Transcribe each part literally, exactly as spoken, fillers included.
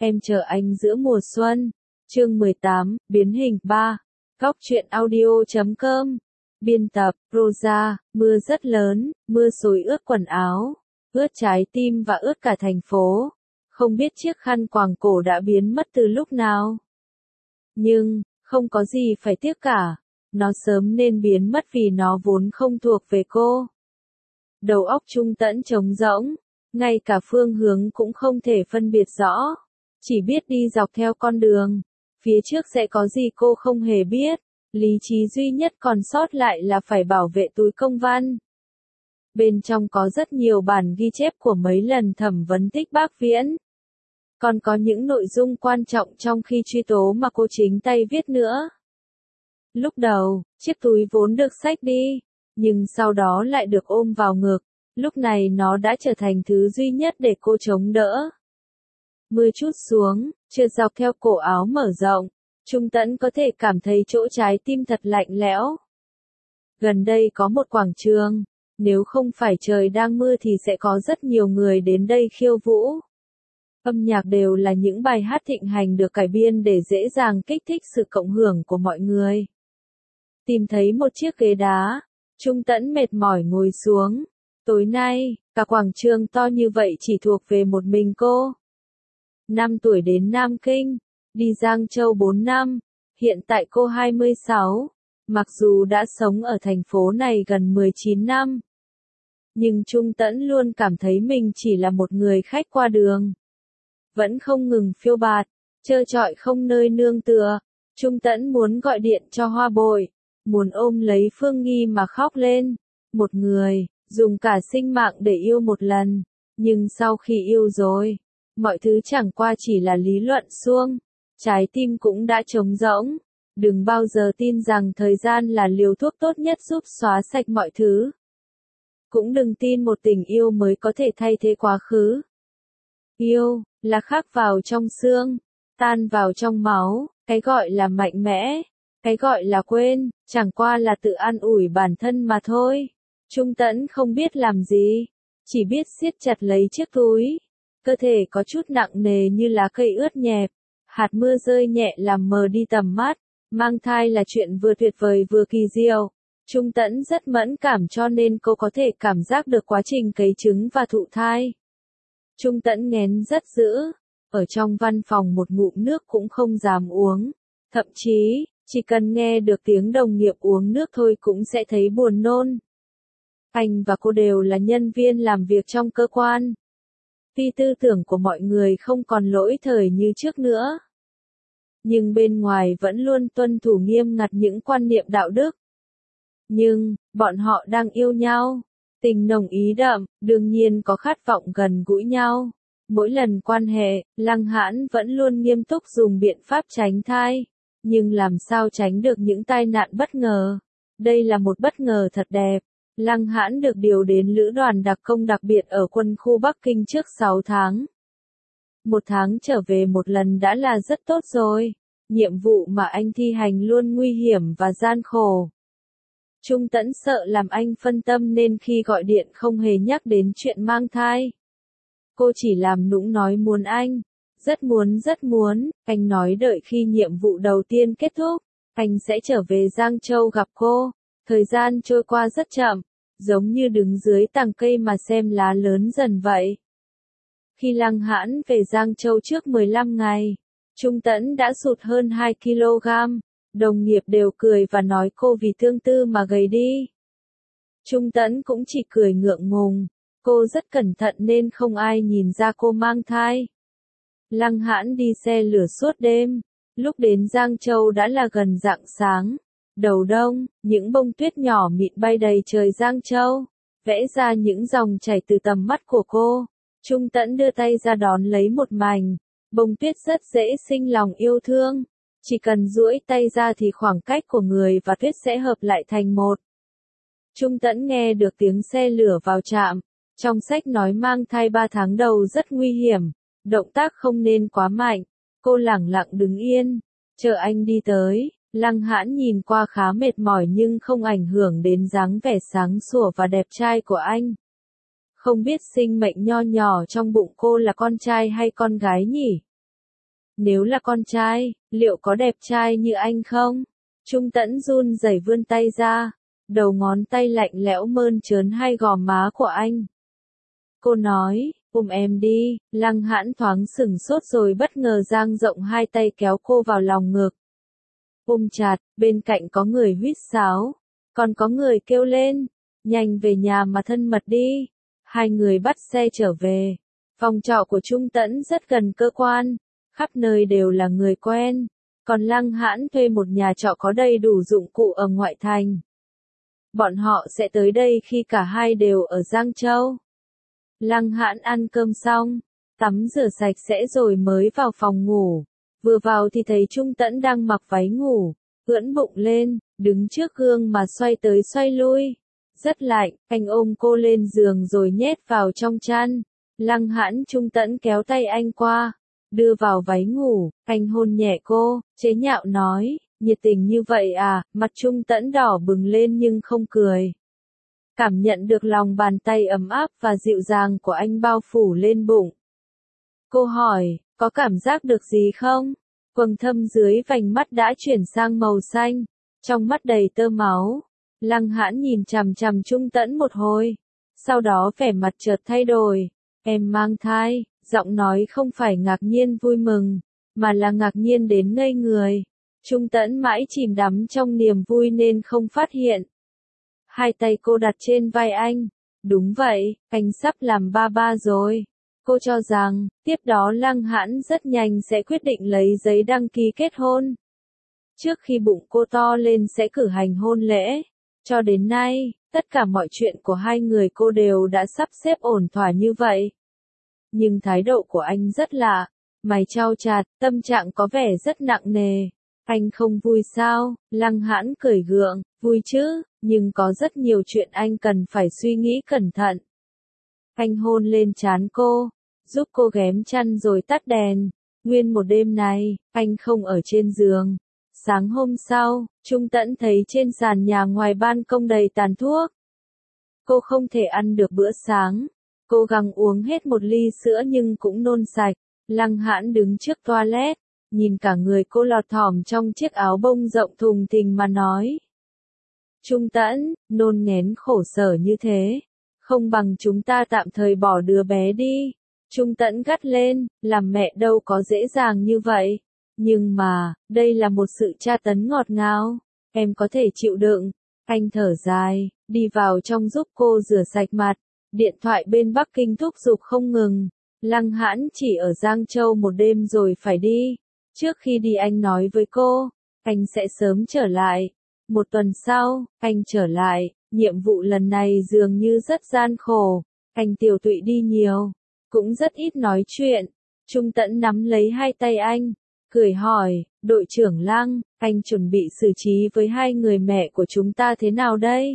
Em chờ anh giữa mùa xuân. Chương mười tám, biến hình ba. Góc truyện audio chấm com. Biên tập, Rosa. Mưa rất lớn, mưa xối ướt quần áo, ướt trái tim và ướt cả thành phố. Không biết chiếc khăn quàng cổ đã biến mất từ lúc nào. Nhưng, không có gì phải tiếc cả. Nó sớm nên biến mất vì nó vốn không thuộc về cô. Đầu óc Trung Tẫn trống rỗng, ngay cả phương hướng cũng không thể phân biệt rõ. Chỉ biết đi dọc theo con đường. Phía trước sẽ có gì cô không hề biết. Lý trí duy nhất còn sót lại là phải bảo vệ túi công văn. Bên trong có rất nhiều bản ghi chép của mấy lần thẩm vấn Thích Bác Viễn. Còn có những nội dung quan trọng trong khi truy tố mà cô chính tay viết nữa. Lúc đầu, chiếc túi vốn được xách đi, nhưng sau đó lại được ôm vào ngực. Lúc này nó đã trở thành thứ duy nhất để cô chống đỡ. Mưa trút xuống, trượt dọc theo cổ áo mở rộng. Trung Tẫn có thể cảm thấy chỗ trái tim thật lạnh lẽo. Gần đây có một quảng trường. Nếu không phải trời đang mưa thì sẽ có rất nhiều người đến đây khiêu vũ. Âm nhạc đều là những bài hát thịnh hành được cải biên để dễ dàng kích thích sự cộng hưởng của mọi người. Tìm thấy một chiếc ghế đá, Trung Tẫn mệt mỏi ngồi xuống. Tối nay, cả quảng trường to như vậy chỉ thuộc về một mình cô. Năm tuổi đến Nam Kinh, đi Giang Châu bốn năm, hiện tại cô hai mươi sáu, mặc dù đã sống ở thành phố này gần mười chín năm. Nhưng Trung Tẫn luôn cảm thấy mình chỉ là một người khách qua đường. Vẫn không ngừng phiêu bạt, trơ trọi không nơi nương tựa. Trung Tẫn muốn gọi điện cho Hoa Bội, muốn ôm lấy Phương Nghi mà khóc lên. Một người, dùng cả sinh mạng để yêu một lần, nhưng sau khi yêu rồi, mọi thứ chẳng qua chỉ là lý luận suông, trái tim cũng đã trống rỗng. Đừng bao giờ tin rằng thời gian là liều thuốc tốt nhất giúp xóa sạch mọi thứ. Cũng đừng tin một tình yêu mới có thể thay thế quá khứ. Yêu, là khắc vào trong xương, tan vào trong máu, cái gọi là mạnh mẽ, cái gọi là quên, chẳng qua là tự an ủi bản thân mà thôi. Trung Tẫn không biết làm gì, chỉ biết siết chặt lấy chiếc túi. Cơ thể có chút nặng nề như lá cây ướt nhẹp, hạt mưa rơi nhẹ làm mờ đi tầm mắt. Mang thai là chuyện vừa tuyệt vời vừa kỳ diệu. Trung Tẫn rất mẫn cảm cho nên cô có thể cảm giác được quá trình cấy trứng và thụ thai. Trung Tẫn nghén rất dữ, ở trong văn phòng một ngụm nước cũng không dám uống. Thậm chí, chỉ cần nghe được tiếng đồng nghiệp uống nước thôi cũng sẽ thấy buồn nôn. Anh và cô đều là nhân viên làm việc trong cơ quan. Tuy tư tưởng của mọi người không còn lỗi thời như trước nữa, nhưng bên ngoài vẫn luôn tuân thủ nghiêm ngặt những quan niệm đạo đức. Nhưng, bọn họ đang yêu nhau, tình nồng ý đậm, đương nhiên có khát vọng gần gũi nhau. Mỗi lần quan hệ, Lăng Hãn vẫn luôn nghiêm túc dùng biện pháp tránh thai. Nhưng làm sao tránh được những tai nạn bất ngờ? Đây là một bất ngờ thật đẹp. Lăng Hãn được điều đến lữ đoàn đặc công đặc biệt ở quân khu Bắc Kinh trước sáu tháng. Một tháng trở về một lần đã là rất tốt rồi. Nhiệm vụ mà anh thi hành luôn nguy hiểm và gian khổ. Trung Tẫn sợ làm anh phân tâm nên khi gọi điện không hề nhắc đến chuyện mang thai. Cô chỉ làm nũng nói muốn anh. Rất muốn rất muốn, anh nói đợi khi nhiệm vụ đầu tiên kết thúc, anh sẽ trở về Giang Châu gặp cô. Thời gian trôi qua rất chậm, giống như đứng dưới tàng cây mà xem lá lớn dần vậy. Khi Lăng Hãn về Giang Châu trước mười lăm ngày, Trung Tẫn đã sụt hơn hai ki lô gam, đồng nghiệp đều cười và nói cô vì thương tư mà gầy đi. Trung Tẫn cũng chỉ cười ngượng ngùng, cô rất cẩn thận nên không ai nhìn ra cô mang thai. Lăng Hãn đi xe lửa suốt đêm, lúc đến Giang Châu đã là gần rạng sáng. Đầu đông, những bông tuyết nhỏ mịn bay đầy trời Giang Châu, vẽ ra những dòng chảy từ tầm mắt của cô. Trung Tẫn đưa tay ra đón lấy một mảnh, bông tuyết rất dễ sinh lòng yêu thương. Chỉ cần duỗi tay ra thì khoảng cách của người và tuyết sẽ hợp lại thành một. Trung Tẫn nghe được tiếng xe lửa vào trạm. Trong sách nói mang thai ba tháng đầu rất nguy hiểm, động tác không nên quá mạnh. Cô lẳng lặng đứng yên, chờ anh đi tới. Lăng Hãn nhìn qua khá mệt mỏi nhưng không ảnh hưởng đến dáng vẻ sáng sủa và đẹp trai của anh. Không biết sinh mệnh nho nhỏ trong bụng cô là con trai hay con gái nhỉ? Nếu là con trai, liệu có đẹp trai như anh không? Trung Tẫn run rẩy vươn tay ra, đầu ngón tay lạnh lẽo mơn trớn hai gò má của anh. Cô nói, ôm em đi, Lăng Hãn thoáng sửng sốt rồi bất ngờ dang rộng hai tay kéo cô vào lòng ngực. Ôm chặt, bên cạnh có người huýt sáo, còn có người kêu lên, nhanh về nhà mà thân mật đi. Hai người bắt xe trở về. Phòng trọ của Trung Tẫn rất gần cơ quan, khắp nơi đều là người quen, còn Lăng Hãn thuê một nhà trọ có đầy đủ dụng cụ ở ngoại thành. Bọn họ sẽ tới đây khi cả hai đều ở Giang Châu. Lăng Hãn ăn cơm xong, tắm rửa sạch sẽ rồi mới vào phòng ngủ. Vừa vào thì thấy Trung Tẫn đang mặc váy ngủ, ưỡn bụng lên, đứng trước gương mà xoay tới xoay lui. Rất lạnh, anh ôm cô lên giường rồi nhét vào trong chăn. Lăng Hãn Trung Tẫn kéo tay anh qua, đưa vào váy ngủ, anh hôn nhẹ cô, chế nhạo nói, nhiệt tình như vậy à, mặt Trung Tẫn đỏ bừng lên nhưng không cười. Cảm nhận được lòng bàn tay ấm áp và dịu dàng của anh bao phủ lên bụng. Cô hỏi, có cảm giác được gì không? Quầng thâm dưới vành mắt đã chuyển sang màu xanh, trong mắt đầy tơ máu. Lăng Hãn nhìn chằm chằm Trung Tẫn một hồi, sau đó vẻ mặt chợt thay đổi. Em mang thai, giọng nói không phải ngạc nhiên vui mừng, mà là ngạc nhiên đến ngây người. Trung Tẫn mãi chìm đắm trong niềm vui nên không phát hiện. Hai tay cô đặt trên vai anh. Đúng vậy, anh sắp làm ba ba rồi. Cô cho rằng, tiếp đó Lăng Hãn rất nhanh sẽ quyết định lấy giấy đăng ký kết hôn. Trước khi bụng cô to lên sẽ cử hành hôn lễ. Cho đến nay, tất cả mọi chuyện của hai người cô đều đã sắp xếp ổn thỏa như vậy. Nhưng thái độ của anh rất lạ, mày chau chặt, tâm trạng có vẻ rất nặng nề. Anh không vui sao? Lăng Hãn cười gượng, vui chứ, nhưng có rất nhiều chuyện anh cần phải suy nghĩ cẩn thận. Anh hôn lên trán cô, giúp cô ghém chăn rồi tắt đèn. Nguyên một đêm này, anh không ở trên giường. Sáng hôm sau, Trung Tẫn thấy trên sàn nhà ngoài ban công đầy tàn thuốc. Cô không thể ăn được bữa sáng. Cố gắng uống hết một ly sữa nhưng cũng nôn sạch. Lăng Hãn đứng trước toilet, nhìn cả người cô lọt thỏm trong chiếc áo bông rộng thùng thình mà nói. Trung Tẫn, nôn nghén khổ sở như thế. Không bằng chúng ta tạm thời bỏ đứa bé đi. Trung Tẫn gắt lên, làm mẹ đâu có dễ dàng như vậy. Nhưng mà, đây là một sự tra tấn ngọt ngào. Em có thể chịu đựng. Anh thở dài, đi vào trong giúp cô rửa sạch mặt. Điện thoại bên Bắc Kinh thúc giục không ngừng. Lăng Hãn chỉ ở Giang Châu một đêm rồi phải đi. Trước khi đi anh nói với cô, anh sẽ sớm trở lại. Một tuần sau, anh trở lại. Nhiệm vụ lần này dường như rất gian khổ. Anh tiểu tụy đi nhiều, cũng rất ít nói chuyện. Trung Tẫn nắm lấy hai tay anh, cười hỏi, đội trưởng Lăng, anh chuẩn bị xử trí với hai người mẹ của chúng ta thế nào đây?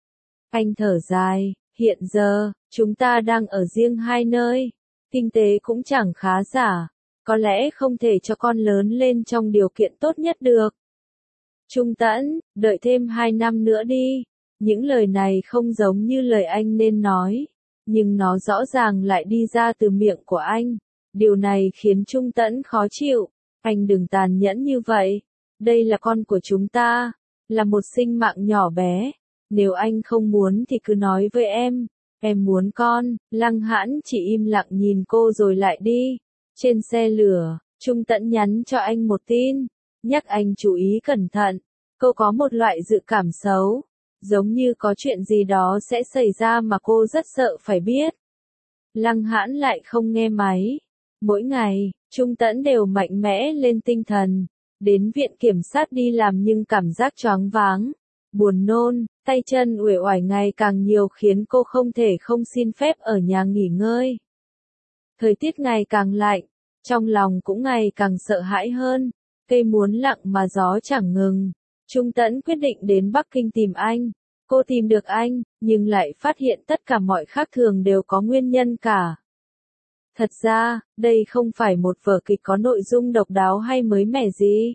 Anh thở dài, hiện giờ, chúng ta đang ở riêng hai nơi. Kinh tế cũng chẳng khá giả. Có lẽ không thể cho con lớn lên trong điều kiện tốt nhất được. Trung Tẫn, đợi thêm hai năm nữa đi. Những lời này không giống như lời anh nên nói, nhưng nó rõ ràng lại đi ra từ miệng của anh. Điều này khiến Trung Tẫn khó chịu. Anh đừng tàn nhẫn như vậy. Đây là con của chúng ta, là một sinh mạng nhỏ bé. Nếu anh không muốn thì cứ nói với em. Em muốn con. Lăng Hãn chỉ im lặng nhìn cô rồi lại đi. Trên xe lửa, Trung Tẫn nhắn cho anh một tin, nhắc anh chú ý cẩn thận. Cô có một loại dự cảm xấu, giống như có chuyện gì đó sẽ xảy ra mà cô rất sợ phải biết. Lăng Hãn lại không nghe máy. Mỗi ngày, Trung Tẫn đều mạnh mẽ lên tinh thần. Đến viện kiểm sát đi làm nhưng cảm giác choáng váng, buồn nôn, tay chân uể oải ngày càng nhiều khiến cô không thể không xin phép ở nhà nghỉ ngơi. Thời tiết ngày càng lạnh, trong lòng cũng ngày càng sợ hãi hơn. Cây muốn lặng mà gió chẳng ngừng. Trung Tẫn quyết định đến Bắc Kinh tìm anh. Cô tìm được anh, nhưng lại phát hiện tất cả mọi khác thường đều có nguyên nhân cả. Thật ra, đây không phải một vở kịch có nội dung độc đáo hay mới mẻ gì.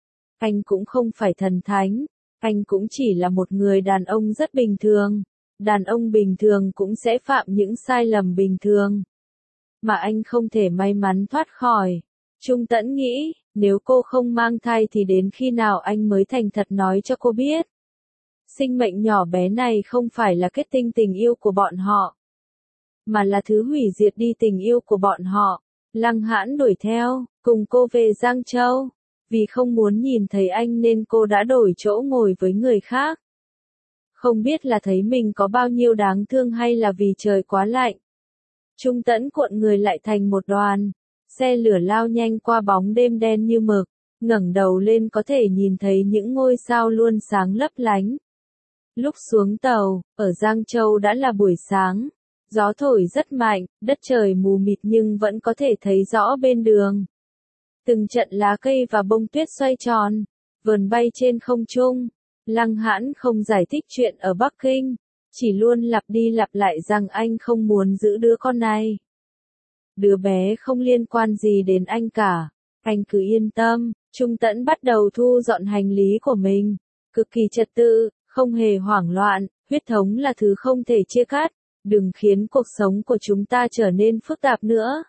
Anh cũng không phải thần thánh, anh cũng chỉ là một người đàn ông rất bình thường. Đàn ông bình thường cũng sẽ phạm những sai lầm bình thường, mà anh không thể may mắn thoát khỏi. Trung Tẫn nghĩ, nếu cô không mang thai thì đến khi nào anh mới thành thật nói cho cô biết. Sinh mệnh nhỏ bé này không phải là kết tinh tình yêu của bọn họ, mà là thứ hủy diệt đi tình yêu của bọn họ. Lăng Hãn đuổi theo, cùng cô về Giang Châu. Vì không muốn nhìn thấy anh nên cô đã đổi chỗ ngồi với người khác. Không biết là thấy mình có bao nhiêu đáng thương hay là vì trời quá lạnh. Trung Tẫn cuộn người lại thành một đoàn. Xe lửa lao nhanh qua bóng đêm đen như mực. Ngẩng đầu lên có thể nhìn thấy những ngôi sao luôn sáng lấp lánh. Lúc xuống tàu, ở Giang Châu đã là buổi sáng. Gió thổi rất mạnh, đất trời mù mịt nhưng vẫn có thể thấy rõ bên đường. Từng trận lá cây và bông tuyết xoay tròn, vờn bay trên không trung. Lăng Hãn không giải thích chuyện ở Bắc Kinh, chỉ luôn lặp đi lặp lại rằng anh không muốn giữ đứa con này. Đứa bé không liên quan gì đến anh cả, anh cứ yên tâm. Trung Tẫn bắt đầu thu dọn hành lý của mình, cực kỳ trật tự, không hề hoảng loạn. Huyết thống là thứ không thể chia cắt, đừng khiến cuộc sống của chúng ta trở nên phức tạp nữa.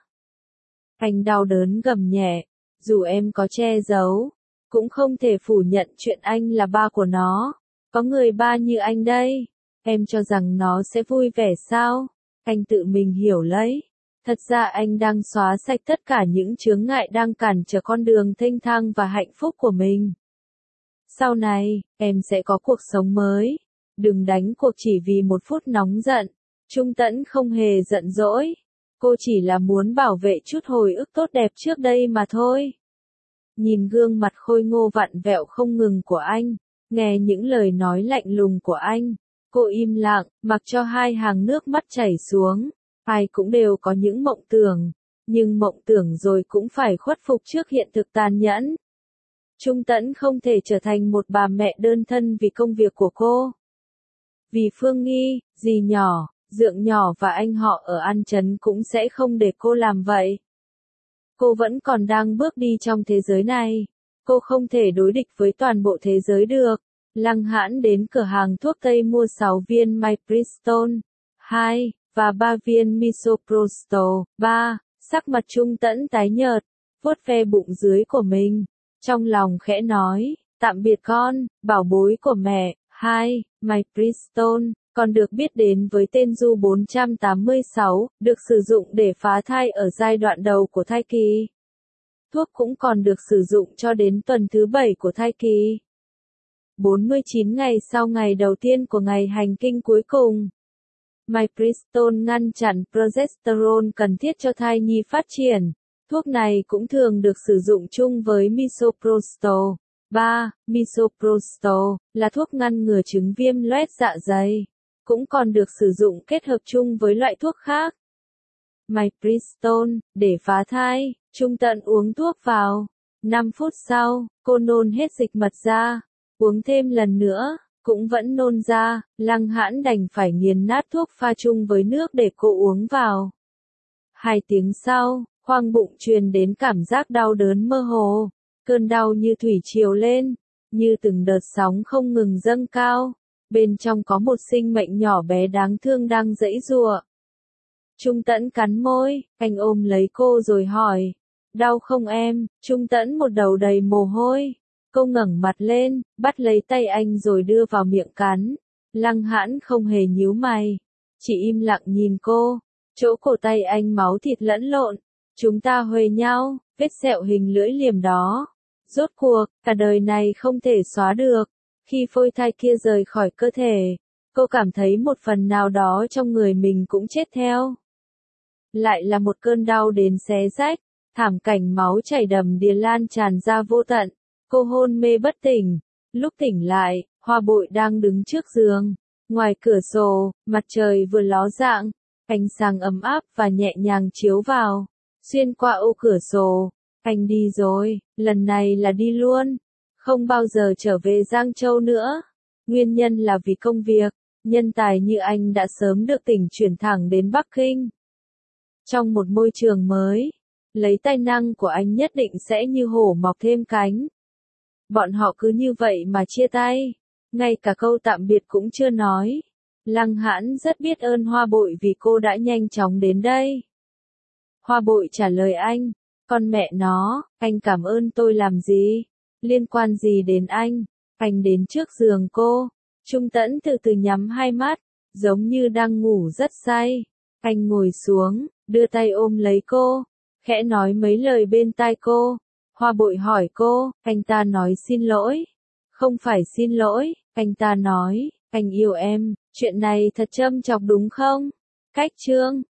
Anh đau đớn gầm nhẹ, dù em có che giấu, cũng không thể phủ nhận chuyện anh là ba của nó. Có người ba như anh đây, em cho rằng nó sẽ vui vẻ sao? Anh tự mình hiểu lấy. Thật ra anh đang xóa sạch tất cả những chướng ngại đang cản trở con đường thênh thang và hạnh phúc của mình. Sau này, em sẽ có cuộc sống mới. Đừng đánh cuộc chỉ vì một phút nóng giận. Trung Tẫn không hề giận dỗi. Cô chỉ là muốn bảo vệ chút hồi ức tốt đẹp trước đây mà thôi. Nhìn gương mặt khôi ngô vặn vẹo không ngừng của anh, nghe những lời nói lạnh lùng của anh, cô im lặng, mặc cho hai hàng nước mắt chảy xuống. Ai cũng đều có những mộng tưởng, nhưng mộng tưởng rồi cũng phải khuất phục trước hiện thực tàn nhẫn. Trung Tẫn không thể trở thành một bà mẹ đơn thân vì công việc của cô. Vì Phương Nghi, dì nhỏ, dượng nhỏ và anh họ ở An Trấn cũng sẽ không để cô làm vậy. Cô vẫn còn đang bước đi trong thế giới này. Cô không thể đối địch với toàn bộ thế giới được. Lăng Hãn đến cửa hàng thuốc Tây mua sáu viên Mifepristone, hai, và ba viên Misoprostol, ba. Sắc mặt Trung Tẫn tái nhợt, vuốt ve bụng dưới của mình. Trong lòng khẽ nói, tạm biệt con, bảo bối của mẹ. Hai, Mifepristone, còn được biết đến với tên Du bốn trăm tám mươi sáu, được sử dụng để phá thai ở giai đoạn đầu của thai kỳ. Thuốc cũng còn được sử dụng cho đến tuần thứ bảy của thai kỳ. bốn mươi chín ngày sau ngày đầu tiên của ngày hành kinh cuối cùng. Mifepristone ngăn chặn progesterone cần thiết cho thai nhi phát triển. Thuốc này cũng thường được sử dụng chung với Misoprostol. ba. Misoprostol là thuốc ngăn ngừa chứng viêm loét dạ dày. Cũng còn được sử dụng kết hợp chung với loại thuốc khác. Mifepristone, để phá thai, Trung Tẫn uống thuốc vào. năm phút sau, cô nôn hết dịch mật ra. Uống thêm lần nữa, cũng vẫn nôn ra. Lăng Hãn đành phải nghiền nát thuốc pha chung với nước để cô uống vào. Hai tiếng sau, khoang bụng truyền đến cảm giác đau đớn mơ hồ. Cơn đau như thủy triều lên, như từng đợt sóng không ngừng dâng cao. Bên trong có một sinh mệnh nhỏ bé đáng thương đang giãy giụa. Trung Tẫn cắn môi, anh ôm lấy cô rồi hỏi, đau không em? Trung Tẫn một đầu đầy mồ hôi. Cô ngẩng mặt lên, bắt lấy tay anh rồi đưa vào miệng cắn. Lăng Hãn không hề nhíu mày, chỉ im lặng nhìn cô. Chỗ cổ tay anh máu thịt lẫn lộn. Chúng ta huề nhau, vết sẹo hình lưỡi liềm đó. Rốt cuộc, cả đời này không thể xóa được. Khi phôi thai kia rời khỏi cơ thể, cô cảm thấy một phần nào đó trong người mình cũng chết theo. Lại là một cơn đau đến xé rách, thảm cảnh máu chảy đầm đìa lan tràn ra vô tận. Cô hôn mê bất tỉnh. Lúc tỉnh lại, Hoa Bội đang đứng trước giường. Ngoài cửa sổ, mặt trời vừa ló dạng, ánh sáng ấm áp và nhẹ nhàng chiếu vào, xuyên qua ô cửa sổ. Anh đi rồi, lần này là đi luôn. Không bao giờ trở về Giang Châu nữa. Nguyên nhân là vì công việc. Nhân tài như anh đã sớm được tỉnh chuyển thẳng đến Bắc Kinh. Trong một môi trường mới, lấy tài năng của anh nhất định sẽ như hổ mọc thêm cánh. Bọn họ cứ như vậy mà chia tay. Ngay cả câu tạm biệt cũng chưa nói. Lăng Hãn rất biết ơn Hoa Bội vì cô đã nhanh chóng đến đây. Hoa Bội trả lời anh, Con mẹ nó, anh cảm ơn tôi làm gì? Liên quan gì đến anh? Anh đến trước giường cô. Trung Tẫn từ từ nhắm hai mắt, giống như đang ngủ rất say. Anh ngồi xuống, đưa tay ôm lấy cô, khẽ nói mấy lời bên tai cô. Hoa Bội hỏi cô, anh ta nói xin lỗi. Không phải xin lỗi, anh ta nói, anh yêu em, chuyện này thật châm chọc đúng không? Cách chương